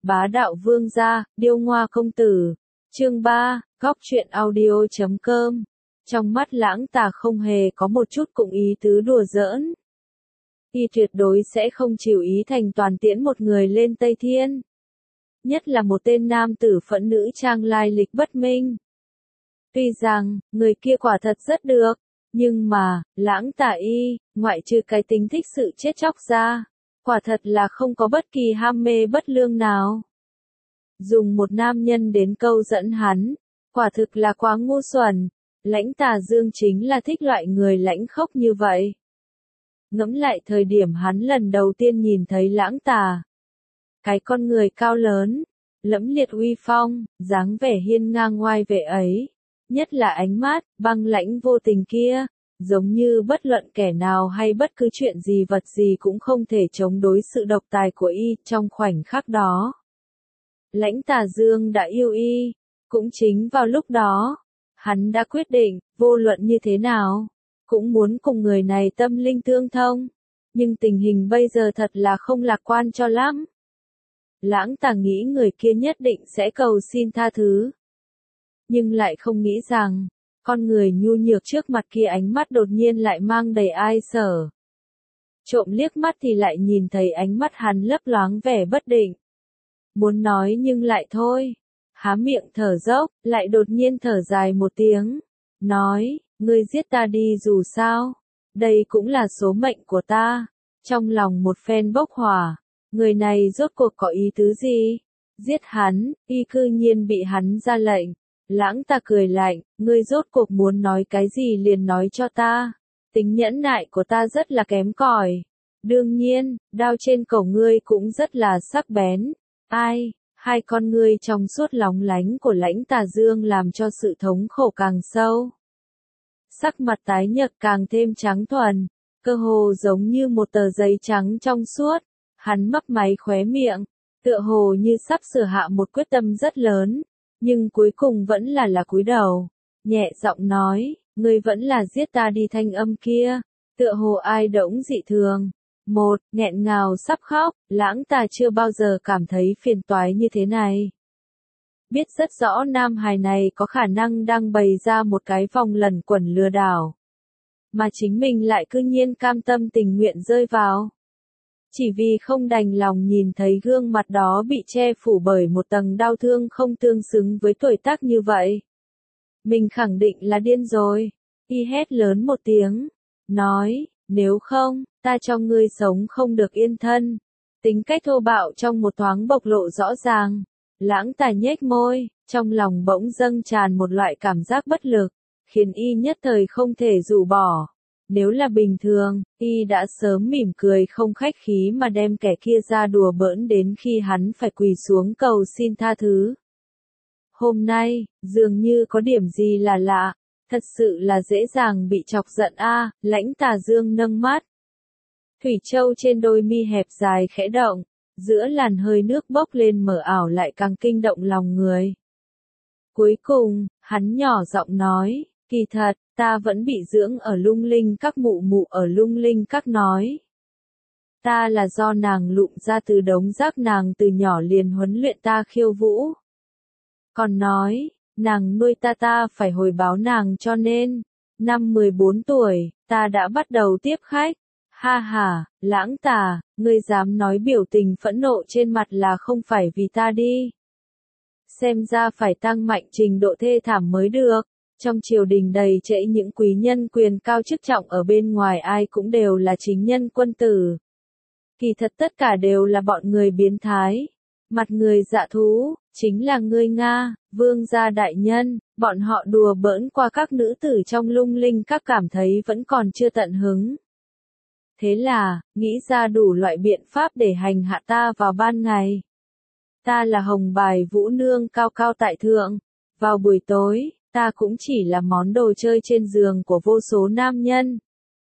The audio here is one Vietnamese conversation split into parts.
Bá đạo vương gia, điêu ngoa công tử. Chương 3, góc truyện audio.com. Trong mắt Lãng Tà không hề có một chút cụng ý tứ đùa giỡn. Y tuyệt đối sẽ không chịu ý thành toàn tiễn một người lên Tây Thiên. Nhất là một tên nam tử phẫn nữ trang lai lịch bất minh. Tuy rằng, người kia quả thật rất được, nhưng mà, Lãng Tà y, ngoại trừ cái tính thích sự chết chóc ra, quả thật là không có bất kỳ ham mê bất lương nào. Dùng một nam nhân đến câu dẫn hắn, quả thực là quá ngu xuẩn. Lãnh Tà Dương chính là thích loại người lãnh khốc như vậy. Ngẫm lại thời điểm hắn lần đầu tiên nhìn thấy Lãng Tà. Cái con người cao lớn, lẫm liệt uy phong, dáng vẻ hiên ngang ngoai vệ ấy, nhất là ánh mắt, băng lãnh vô tình kia, giống như bất luận kẻ nào hay bất cứ chuyện gì vật gì cũng không thể chống đối sự độc tài của y trong khoảnh khắc đó. Lãnh Tà Dương đã yêu y, cũng chính vào lúc đó, hắn đã quyết định, vô luận như thế nào, cũng muốn cùng người này tâm linh tương thông, nhưng tình hình bây giờ thật là không lạc quan cho lắm. Lãng Tà nghĩ người kia nhất định sẽ cầu xin tha thứ, nhưng lại không nghĩ rằng, con người nhu nhược trước mặt kia ánh mắt đột nhiên lại mang đầy ai sở. Trộm liếc mắt thì lại nhìn thấy ánh mắt hắn lấp loáng vẻ bất định. Muốn nói nhưng lại thôi. Há miệng thở dốc, lại đột nhiên thở dài một tiếng. Nói, ngươi giết ta đi dù sao. Đây cũng là số mệnh của ta. Trong lòng một phen bốc hỏa. Người này rốt cuộc có ý tứ gì? Giết hắn, y cư nhiên bị hắn ra lệnh. Lãng Tà cười lạnh, ngươi rốt cuộc muốn nói cái gì liền nói cho ta. Tính nhẫn nại của ta rất là kém cỏi. Đương nhiên, đao trên cổ ngươi cũng rất là sắc bén. Ai? Hai con ngươi trong suốt lóng lánh của Lãnh Tà Dương làm cho sự thống khổ càng sâu. Sắc mặt tái nhợt càng thêm trắng thuần, cơ hồ giống như một tờ giấy trắng trong suốt. Hắn mấp máy khóe miệng, tựa hồ như sắp sửa hạ một quyết tâm rất lớn, nhưng cuối cùng vẫn là cúi đầu, nhẹ giọng nói, ngươi vẫn là giết ta đi. Thanh âm kia, tựa hồ ai đỗng dị thường. Một, nghẹn ngào sắp khóc, Lãng Tà chưa bao giờ cảm thấy phiền toái như thế này. Biết rất rõ nam hài này có khả năng đang bày ra một cái vòng lẩn quẩn lừa đảo. Mà chính mình lại cư nhiên cam tâm tình nguyện rơi vào. Chỉ vì không đành lòng nhìn thấy gương mặt đó bị che phủ bởi một tầng đau thương không tương xứng với tuổi tác như vậy. Mình khẳng định là điên rồi. Y hét lớn một tiếng, nói, nếu không, ta cho ngươi sống không được yên thân. Tính cách thô bạo trong một thoáng bộc lộ rõ ràng. Lãng Tà nhếch môi, trong lòng bỗng dâng tràn một loại cảm giác bất lực, khiến y nhất thời không thể rũ bỏ. Nếu là bình thường, y đã sớm mỉm cười không khách khí mà đem kẻ kia ra đùa bỡn đến khi hắn phải quỳ xuống cầu xin tha thứ. Hôm nay, dường như có điểm gì là lạ, thật sự là dễ dàng bị chọc giận a. Lãnh Tà Dương nâng mắt. Thủy châu trên đôi mi hẹp dài khẽ động, giữa làn hơi nước bốc lên mờ ảo lại càng kinh động lòng người. Cuối cùng, hắn nhỏ giọng nói, kỳ thật, ta vẫn bị dưỡng ở Lung Linh Các. Mụ mụ ở Lung Linh Các nói. Ta là do nàng lụm ra từ đống rác, nàng từ nhỏ liền huấn luyện ta khiêu vũ. Còn nói, nàng nuôi ta phải hồi báo nàng, cho nên, năm 14 tuổi, ta đã bắt đầu tiếp khách. Ha ha, Lãng Tà, ngươi dám nói biểu tình phẫn nộ trên mặt là không phải vì ta đi. Xem ra phải tăng mạnh trình độ thê thảm mới được. Trong triều đình đầy trẫy những quý nhân quyền cao chức trọng, ở bên ngoài ai cũng đều là chính nhân quân tử. Kỳ thật tất cả đều là bọn người biến thái. Mặt người dạ thú, chính là ngươi Nga, vương gia đại nhân, bọn họ đùa bỡn qua các nữ tử trong Lung Linh Các cảm thấy vẫn còn chưa tận hứng. Thế là, nghĩ ra đủ loại biện pháp để hành hạ ta vào ban ngày. Ta là hồng bài vũ nương cao cao tại thượng. Vào buổi tối, ta cũng chỉ là món đồ chơi trên giường của vô số nam nhân.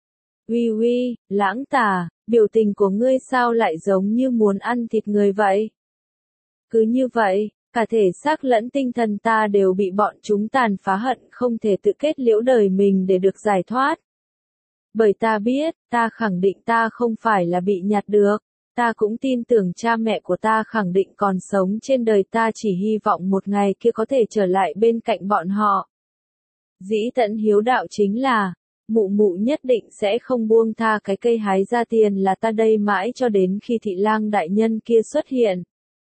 Uy uy, Lãng Tà, biểu tình của ngươi sao lại giống như muốn ăn thịt người vậy? Cứ như vậy, cả thể xác lẫn tinh thần ta đều bị bọn chúng tàn phá, hận không thể tự kết liễu đời mình để được giải thoát. Bởi ta biết, ta khẳng định ta không phải là bị nhặt được. Ta cũng tin tưởng cha mẹ của ta khẳng định còn sống trên đời, ta chỉ hy vọng một ngày kia có thể trở lại bên cạnh bọn họ. Dĩ tận hiếu đạo chính là, mụ mụ nhất định sẽ không buông tha cái cây hái ra tiền là ta đây mãi cho đến khi thị lang đại nhân kia xuất hiện.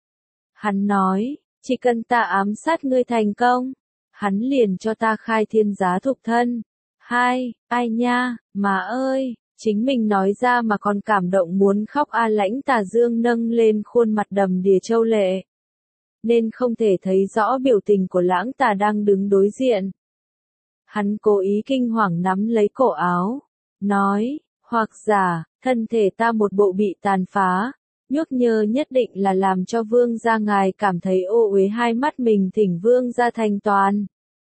Hắn nói, chỉ cần ta ám sát ngươi thành công, hắn liền cho ta khai thiên giá thục thân. Ai nha, má ơi, chính mình nói ra mà còn cảm động muốn khóc a. Lãnh Tà Dương nâng lên khuôn mặt đầm đìa châu lệ, nên không thể thấy rõ biểu tình của Lãng Tà đang đứng đối diện. Hắn cố ý kinh hoàng nắm lấy cổ áo, nói, hoặc giả, thân thể ta một bộ bị tàn phá, nhuốc nhơ nhất định là làm cho vương gia ngài cảm thấy ô uế, hai mắt mình thỉnh vương gia thành toàn.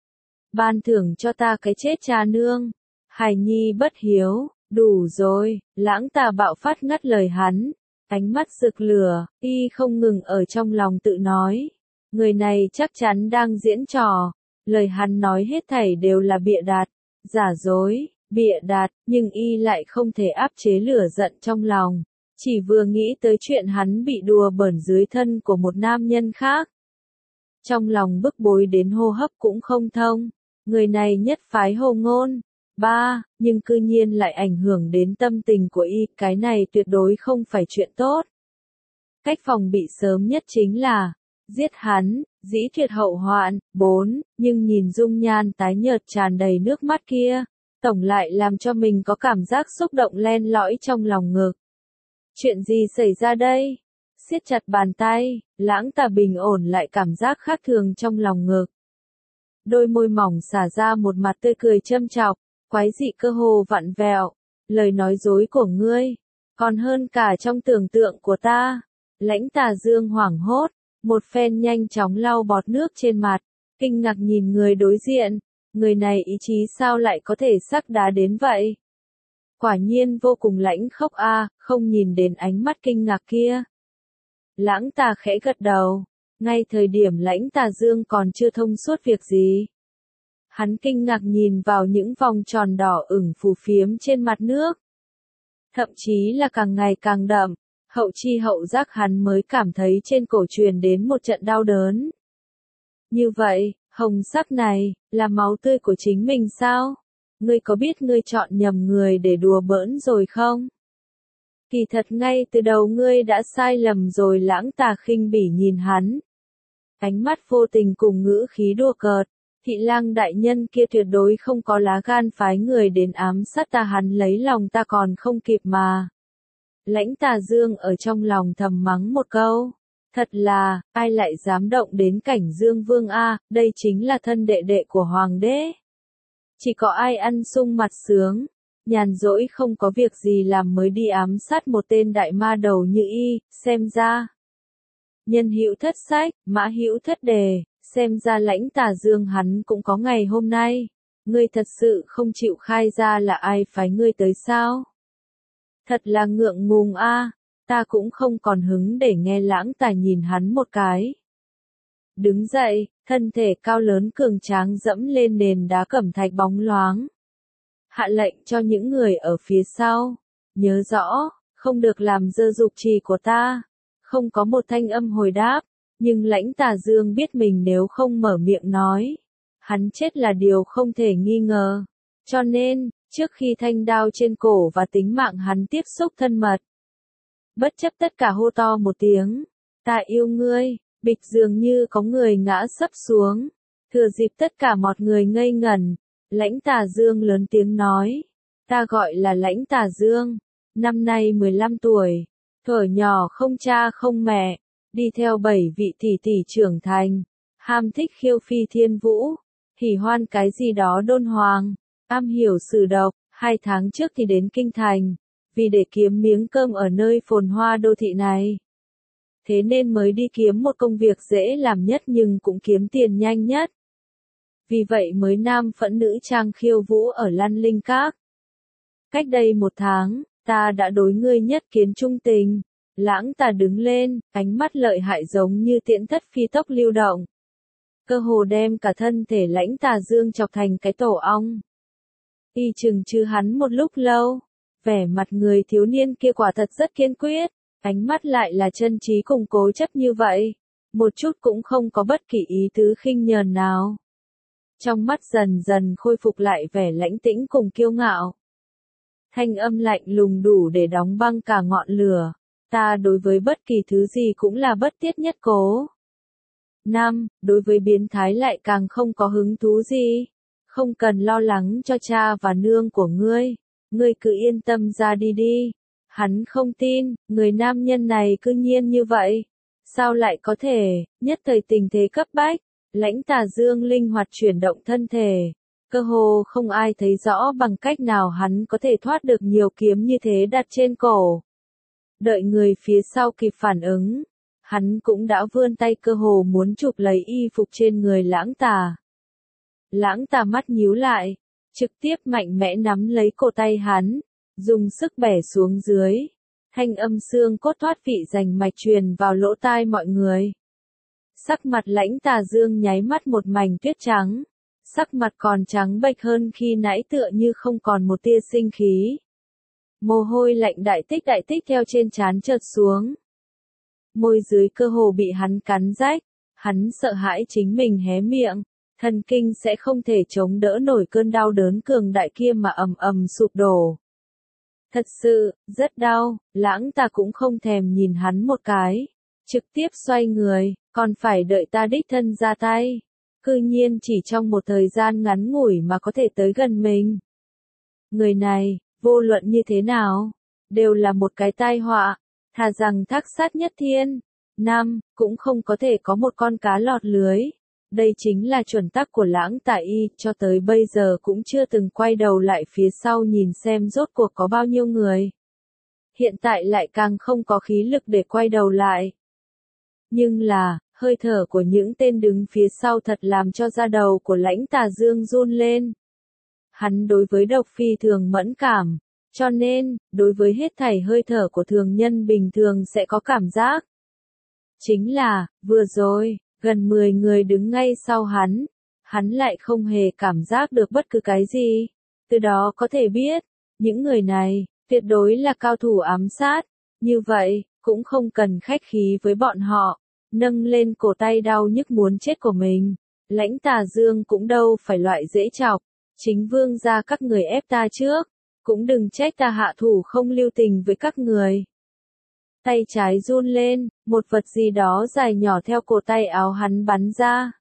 Ban thưởng cho ta cái chết cha nương, hài nhi bất hiếu, đủ rồi. Lãng Tà bạo phát ngắt lời hắn, ánh mắt rực lửa, y không ngừng ở trong lòng tự nói, người này chắc chắn đang diễn trò. Lời hắn nói hết thảy đều là bịa đặt, giả dối, bịa đặt, nhưng y lại không thể áp chế lửa giận trong lòng. Chỉ vừa nghĩ tới chuyện hắn bị đùa bỡn dưới thân của một nam nhân khác, trong lòng bức bối đến hô hấp cũng không thông. Người này nhất phái hồ ngôn, nhưng cư nhiên lại ảnh hưởng đến tâm tình của y, cái này tuyệt đối không phải chuyện tốt. Cách phòng bị sớm nhất chính là giết hắn, dĩ tuyệt hậu hoạn. Nhưng nhìn dung nhan tái nhợt tràn đầy nước mắt kia, tổng lại làm cho mình có cảm giác xúc động len lỏi trong lòng ngực. Chuyện gì xảy ra đây? Siết chặt bàn tay, Lãng Tà bình ổn lại cảm giác khác thường trong lòng ngực. Đôi môi mỏng xả ra một mặt tươi cười châm chọc, quái dị cơ hồ vặn vẹo. Lời nói dối của ngươi, còn hơn cả trong tưởng tượng của ta. Lãnh Tà Dương hoảng hốt, một phen nhanh chóng lau bọt nước trên mặt, kinh ngạc nhìn người đối diện. Người này ý chí sao lại có thể sắc đá đến vậy? Quả nhiên vô cùng lãnh khốc a. Không nhìn đến ánh mắt kinh ngạc kia. Lãng Tà khẽ gật đầu, ngay thời điểm Lãnh Tà Dương còn chưa thông suốt việc gì. Hắn kinh ngạc nhìn vào những vòng tròn đỏ ửng phù phiếm trên mặt nước. Thậm chí là càng ngày càng đậm, hậu chi hậu giác hắn mới cảm thấy trên cổ truyền đến một trận đau đớn. Như vậy, hồng sắc này, là máu tươi của chính mình sao? Ngươi có biết ngươi chọn nhầm người để đùa bỡn rồi không? Kỳ thật ngay từ đầu ngươi đã sai lầm rồi. Lãng Tà khinh bỉ nhìn hắn. Ánh mắt vô tình cùng ngữ khí đùa cợt. Thị lang đại nhân kia tuyệt đối không có lá gan phái người đến ám sát ta, hắn lấy lòng ta còn không kịp mà. Lãnh Tà Dương ở trong lòng thầm mắng một câu. Thật là, ai lại dám động đến Cảnh Dương Vương a, đây chính là thân đệ đệ của hoàng đế. Chỉ có ai ăn sung mặt sướng, nhàn rỗi không có việc gì làm mới đi ám sát một tên đại ma đầu như y, xem ra. Nhân hữu thất sách, mã hữu thất đề, xem ra Lãnh Tà Dương hắn cũng có ngày hôm nay. Ngươi thật sự không chịu khai ra là ai phái ngươi tới sao? Thật là ngượng ngùng a. Ta cũng không còn hứng để nghe. Lãng Tà nhìn hắn một cái. Đứng dậy, thân thể cao lớn cường tráng dẫm lên nền đá cẩm thạch bóng loáng. Hạ lệnh cho những người ở phía sau. Nhớ rõ, không được làm dơ dục trì của ta. Không có một thanh âm hồi đáp, nhưng Lãnh Tà Dương biết mình nếu không mở miệng nói, hắn chết là điều không thể nghi ngờ. Cho nên, trước khi thanh đao trên cổ và tính mạng hắn tiếp xúc thân mật, bất chấp tất cả hô to một tiếng, ta yêu ngươi, bịch dường như có người ngã sấp xuống. Thừa dịp tất cả mọi người ngây ngẩn, Lãnh Tà Dương lớn tiếng nói, ta gọi là Lãnh Tà Dương, năm nay 15 tuổi, thuở nhỏ không cha không mẹ, đi theo 7 vị tỷ tỷ trưởng thành, ham thích khiêu phi thiên vũ, hỉ hoan cái gì đó đôn hoàng, am hiểu sử độc. 2 tháng trước thì đến kinh thành, vì để kiếm miếng cơm ở nơi phồn hoa đô thị này. Thế nên mới đi kiếm một công việc dễ làm nhất nhưng cũng kiếm tiền nhanh nhất. Vì vậy mới nam phẫn nữ trang khiêu vũ ở Lăn Linh Các. Cách đây 1 tháng, ta đã đối ngươi nhất kiến trung tình. Lãng Tà đứng lên, ánh mắt lợi hại giống như tiễn thất phi tốc lưu động. Cơ hồ đem cả thân thể Lãnh Tà Dương chọc thành cái tổ ong. Y chừng chứ hắn một lúc lâu, vẻ mặt người thiếu niên kia quả thật rất kiên quyết, Ánh mắt lại là chân trí cùng cố chấp như vậy, một chút cũng không có bất kỳ ý tứ khinh nhờn nào. Trong mắt dần dần khôi phục lại vẻ lãnh tĩnh cùng kiêu ngạo. Thanh âm lạnh lùng đủ để đóng băng cả ngọn lửa. Ta đối với bất kỳ thứ gì cũng là bất tiết nhất cố. 5. Đối với biến thái lại càng không có hứng thú gì. Không cần lo lắng cho cha và nương của ngươi. Ngươi cứ yên tâm ra đi đi. Hắn không tin, người nam nhân này cư nhiên như vậy. Sao lại có thể, nhất thời tình thế cấp bách. Lãnh Tà Dương linh hoạt chuyển động thân thể. Cơ hồ không ai thấy rõ bằng cách nào hắn có thể thoát được nhiều kiếm như thế đặt trên cổ. Đợi người phía sau kịp phản ứng, hắn cũng đã vươn tay cơ hồ muốn chụp lấy y phục trên người Lãng Tà. Lãng Tà mắt nhíu lại, trực tiếp mạnh mẽ nắm lấy cổ tay hắn, dùng sức bẻ xuống dưới. Thanh âm xương cốt thoát vị rành mạch truyền vào lỗ tai mọi người. Sắc mặt Lãnh Tà Dương nháy mắt một mảnh tuyết trắng. Sắc mặt còn trắng bệch hơn khi nãy tựa như không còn một tia sinh khí. Mồ hôi lạnh đại tích theo trên trán chợt xuống. Môi dưới cơ hồ bị hắn cắn rách, hắn sợ hãi chính mình hé miệng, thần kinh sẽ không thể chống đỡ nổi cơn đau đớn cường đại kia mà ầm ầm sụp đổ. Thật sự, rất đau, Lãng Tà cũng không thèm nhìn hắn một cái, trực tiếp xoay người, còn phải đợi ta đích thân ra tay. Cư nhiên chỉ trong một thời gian ngắn ngủi mà có thể tới gần mình. Người này, vô luận như thế nào, đều là một cái tai họa, thà rằng thác sát nhất thiên. 5. Cũng không có thể có một con cá lọt lưới. Đây chính là chuẩn tắc của Lãng Tà Y, cho tới bây giờ cũng chưa từng quay đầu lại phía sau nhìn xem rốt cuộc có bao nhiêu người. Hiện tại lại càng không có khí lực để quay đầu lại. Nhưng là, hơi thở của những tên đứng phía sau thật làm cho da đầu của Lãnh Tà Dương run lên. Hắn đối với độc phi thường mẫn cảm, cho nên, đối với hết thảy hơi thở của thường nhân bình thường sẽ có cảm giác. Chính là, vừa rồi, gần 10 người đứng ngay sau hắn lại không hề cảm giác được bất cứ cái gì. Từ đó có thể biết, những người này, tuyệt đối là cao thủ ám sát. Như vậy, cũng không cần khách khí với bọn họ. Nâng lên cổ tay đau nhức muốn chết của mình. Lãnh Tà Dương cũng đâu phải loại dễ chọc. Chính vương gia các người ép ta trước. Cũng đừng trách ta hạ thủ không lưu tình với các người. Tay trái run lên, một vật gì đó dài nhỏ theo cổ tay áo hắn bắn ra.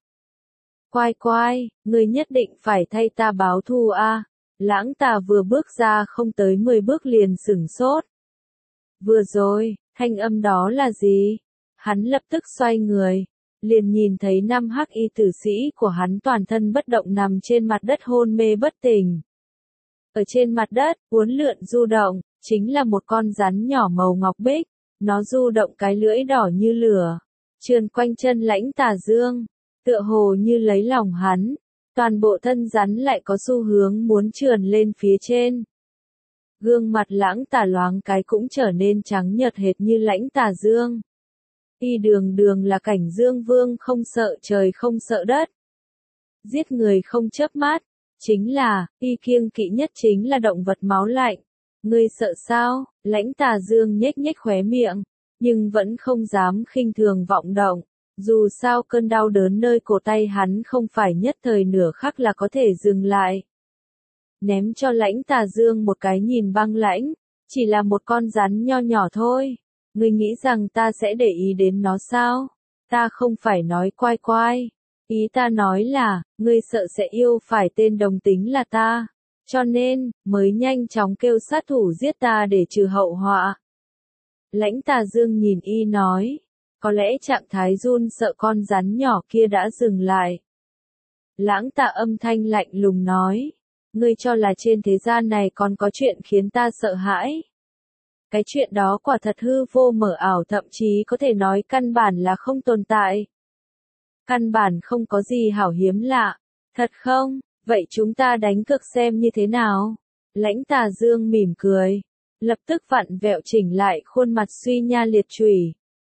Quai, người nhất định phải thay ta báo thù a. Lãng Tà vừa bước ra không tới 10 bước liền sửng sốt. Vừa rồi, thanh âm đó là gì? Hắn lập tức xoay người, liền nhìn thấy 5 hắc y tử sĩ của hắn toàn thân bất động nằm trên mặt đất hôn mê bất tỉnh. Ở trên mặt đất, uốn lượn du động, chính là một con rắn nhỏ màu ngọc bích, nó du động cái lưỡi đỏ như lửa, trườn quanh chân Lãnh Tà Dương, tựa hồ như lấy lòng hắn, toàn bộ thân rắn lại có xu hướng muốn trườn lên phía trên. Gương mặt Lãng Tà loáng cái cũng trở nên trắng nhợt hệt như Lãnh Tà Dương. Y đường là cảnh dương vương không sợ trời không sợ đất. Giết người không chớp mắt, chính là, y kiêng kỵ nhất chính là động vật máu lạnh. Ngươi sợ sao? Lãnh Tà Dương nhếch nhếch khóe miệng, nhưng vẫn không dám khinh thường vọng động. Dù sao cơn đau đớn nơi cổ tay hắn không phải nhất thời nửa khắc là có thể dừng lại. Ném cho Lãnh Tà Dương một cái nhìn băng lãnh, chỉ là một con rắn nho nhỏ thôi. Ngươi nghĩ rằng ta sẽ để ý đến nó sao? Ta không phải nói quai. Ý ta nói là, ngươi sợ sẽ yêu phải tên đồng tính là ta. Cho nên, mới nhanh chóng kêu sát thủ giết ta để trừ hậu họa. Lãnh Tà Dương nhìn y nói. Có lẽ trạng thái run sợ con rắn nhỏ kia đã dừng lại. Lãng Tà âm thanh lạnh lùng nói. Ngươi cho là trên thế gian này còn có chuyện khiến ta sợ hãi. Cái chuyện đó quả thật hư vô mờ ảo, thậm chí có thể nói căn bản là không tồn tại. Căn bản không có gì hảo hiếm lạ. Thật không? Vậy chúng ta đánh cược xem như thế nào? Lãnh Tà Dương mỉm cười. Lập tức vặn vẹo chỉnh lại khuôn mặt suy nha liệt chủy.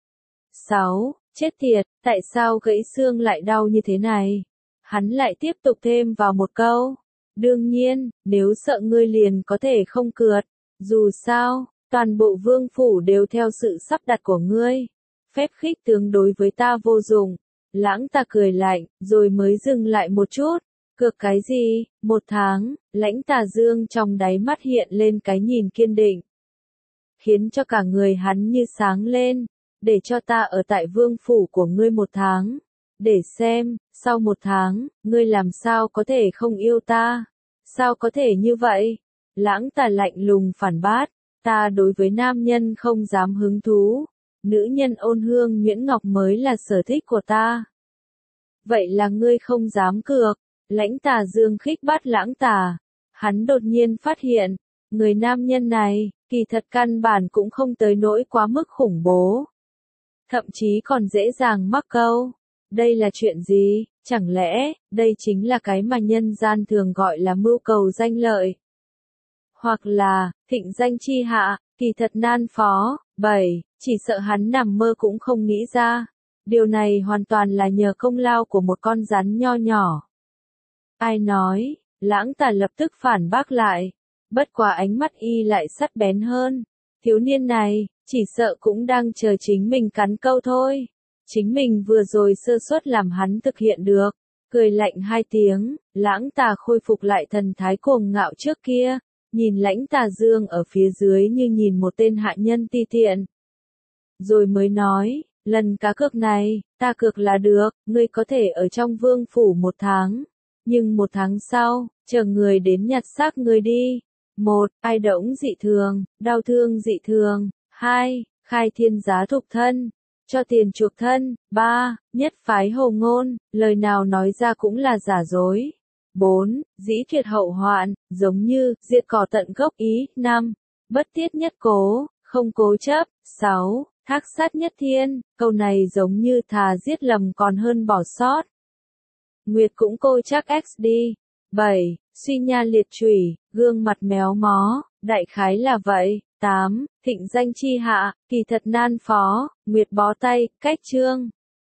6. Chết tiệt, tại sao gãy xương lại đau như thế này? Hắn lại tiếp tục thêm vào một câu. Đương nhiên, nếu sợ ngươi liền có thể không cượt. Dù sao, Toàn bộ vương phủ đều theo sự sắp đặt của ngươi. Phép khích tướng đối với ta vô dụng. Lãng Tà cười lạnh, rồi mới dừng lại một chút. Cược cái gì? 1 tháng, Lãnh Tà Dương trong đáy mắt hiện lên cái nhìn kiên định. Khiến cho cả người hắn như sáng lên. Để cho ta ở tại vương phủ của ngươi 1 tháng. Để xem, sau 1 tháng, ngươi làm sao có thể không yêu ta? Sao có thể như vậy? Lãng Tà lạnh lùng phản bác. Ta đối với nam nhân không dám hứng thú. Nữ nhân ôn hương nhuyễn ngọc mới là sở thích của ta. Vậy là ngươi không dám cược. Lãnh Tà Dương khích bác Lãng Tà. Hắn đột nhiên phát hiện, người nam nhân này, kỳ thật căn bản cũng không tới nỗi quá mức khủng bố. Thậm chí còn dễ dàng mắc câu. Đây là chuyện gì? Chẳng lẽ, đây chính là cái mà nhân gian thường gọi là mưu cầu danh lợi? Hoặc là, thịnh danh chi hạ, kỳ thật nan phó. 7. Chỉ sợ hắn nằm mơ cũng không nghĩ ra. Điều này hoàn toàn là nhờ công lao của một con rắn nho nhỏ. Ai nói? Lãng Tà lập tức phản bác lại. Bất quá ánh mắt y lại sắc bén hơn. Thiếu niên này, chỉ sợ cũng đang chờ chính mình cắn câu thôi. Chính mình vừa rồi sơ suất làm hắn thực hiện được. Cười lạnh 2 tiếng, Lãng Tà khôi phục lại thần thái cuồng ngạo trước kia. Nhìn Lãnh Tà Dương ở phía dưới như nhìn một tên hạ nhân ti tiện. Rồi mới nói, lần cá cược này, ta cược là được, ngươi có thể ở trong vương phủ 1 tháng. Nhưng 1 tháng sau, chờ người đến nhặt xác ngươi đi. 1. Ai đỗng dị thường, đau thương dị thường. 2. Khai thiên giá thục thân. Cho tiền chuộc thân. 3. Nhất phái hồ ngôn, lời nào nói ra cũng là giả dối. 4. Dĩ tuyệt hậu hoạn, giống như, diệt cỏ tận gốc ý. 5. Bất tiết nhất cố, không cố chấp. 6. Thác sát nhất thiên, câu này giống như thà giết lầm còn hơn bỏ sót. Nguyệt cũng cô chắc XD. 7. Suy nha liệt chủy, gương mặt méo mó, đại khái là vậy. 8. Thịnh danh chi hạ, kỳ thật nan phó, Nguyệt bó tay, cách chương.